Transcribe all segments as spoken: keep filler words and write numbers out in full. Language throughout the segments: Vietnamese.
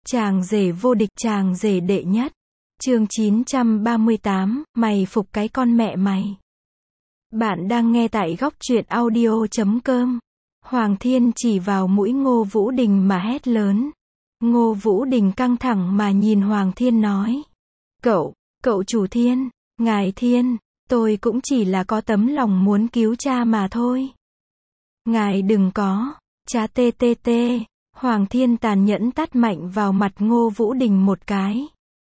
Chàng rể vô địch, chàng rể đệ nhất. Chương chín trăm ba mươi tám, mày phục cái con mẹ mày. Bạn đang nghe tại góc truyện audio chấm com. Hoàng Thiên chỉ vào mũi Ngô Vũ Đình mà hét lớn. Ngô Vũ Đình căng thẳng mà nhìn Hoàng Thiên nói. Cậu, cậu chủ Thiên, ngài Thiên, tôi cũng chỉ là có tấm lòng muốn cứu cha mà thôi. Ngài đừng có, cha tê tê tê. Hoàng Thiên tàn nhẫn tát mạnh vào mặt Ngô Vũ Đình một cái.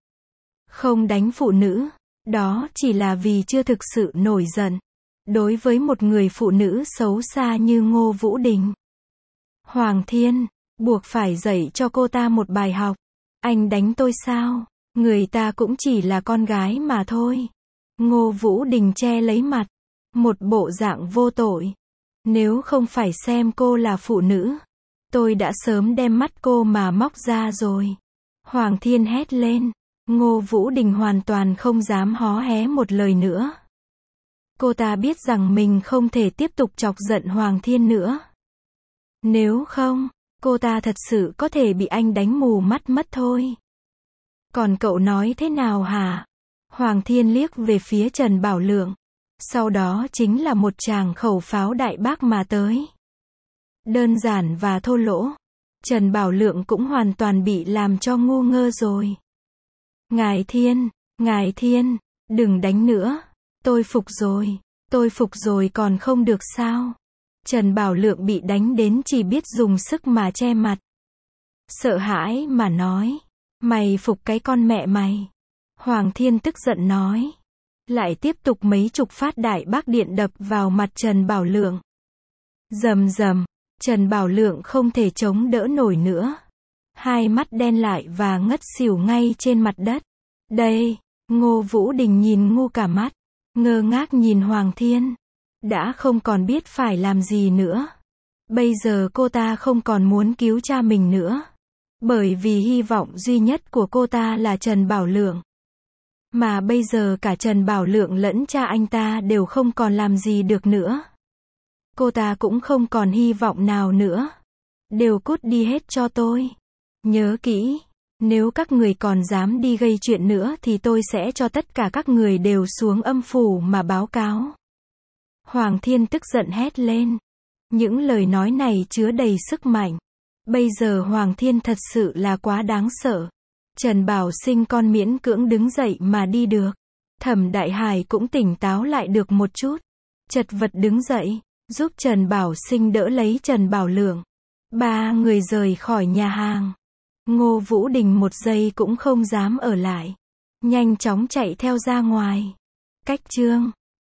Không đánh phụ nữ, đó chỉ là vì chưa thực sự nổi giận. Đối với một người phụ nữ xấu xa như Ngô Vũ Đình, Hoàng Thiên buộc phải dạy cho cô ta một bài học. Anh đánh tôi sao? Người ta cũng chỉ là con gái mà thôi. Ngô Vũ Đình che lấy mặt, một bộ dạng vô tội. Nếu không phải xem cô là phụ nữ, tôi đã sớm đem mắt cô mà móc ra rồi. Hoàng Thiên hét lên. Ngô Vũ Đình hoàn toàn không dám hó hé một lời nữa. Cô ta biết rằng mình không thể tiếp tục chọc giận Hoàng Thiên nữa. Nếu không, cô ta thật sự có thể bị anh đánh mù mắt mất thôi. Còn cậu nói thế nào hả? Hoàng Thiên liếc về phía Trần Bảo Lượng. Sau đó chính là một tràng khẩu pháo đại bác mà tới. Đơn giản và thô lỗ. Trần Bảo Lượng cũng hoàn toàn bị làm cho ngu ngơ rồi. Ngài Thiên, ngài Thiên, đừng đánh nữa. Tôi phục rồi, tôi phục rồi còn không được sao? Trần Bảo Lượng bị đánh đến chỉ biết dùng sức mà che mặt. Sợ hãi mà nói. Mày phục cái con mẹ mày. Hoàng Thiên tức giận nói. Lại tiếp tục mấy chục phát đại bác điện đập vào mặt Trần Bảo Lượng. Rầm rầm, Trần Bảo Lượng không thể chống đỡ nổi nữa. Hai mắt đen lại và ngất xỉu ngay trên mặt đất. Đây, Ngô Vũ Đình nhìn ngu cả mắt. Ngơ ngác nhìn Hoàng Thiên. Đã không còn biết phải làm gì nữa. Bây giờ cô ta không còn muốn cứu cha mình nữa. Bởi vì hy vọng duy nhất của cô ta là Trần Bảo Lượng. Mà bây giờ cả Trần Bảo Lượng lẫn cha anh ta đều không còn làm gì được nữa. Cô ta cũng không còn hy vọng nào nữa. Đều cút đi hết cho tôi. Nhớ kỹ, nếu các người còn dám đi gây chuyện nữa thì tôi sẽ cho tất cả các người đều xuống âm phủ mà báo cáo. Hoàng Thiên tức giận hét lên. Những lời nói này chứa đầy sức mạnh. Bây giờ Hoàng Thiên thật sự là quá đáng sợ. Trần Bảo Sinh con miễn cưỡng đứng dậy mà đi được. Thẩm Đại Hải cũng tỉnh táo lại được một chút. Chật vật đứng dậy, giúp Trần Bảo Sinh đỡ lấy Trần Bảo Lượng. Ba người rời khỏi nhà hàng. Ngô Vũ Đình một giây cũng không dám ở lại. Nhanh chóng chạy theo ra ngoài. Cách chương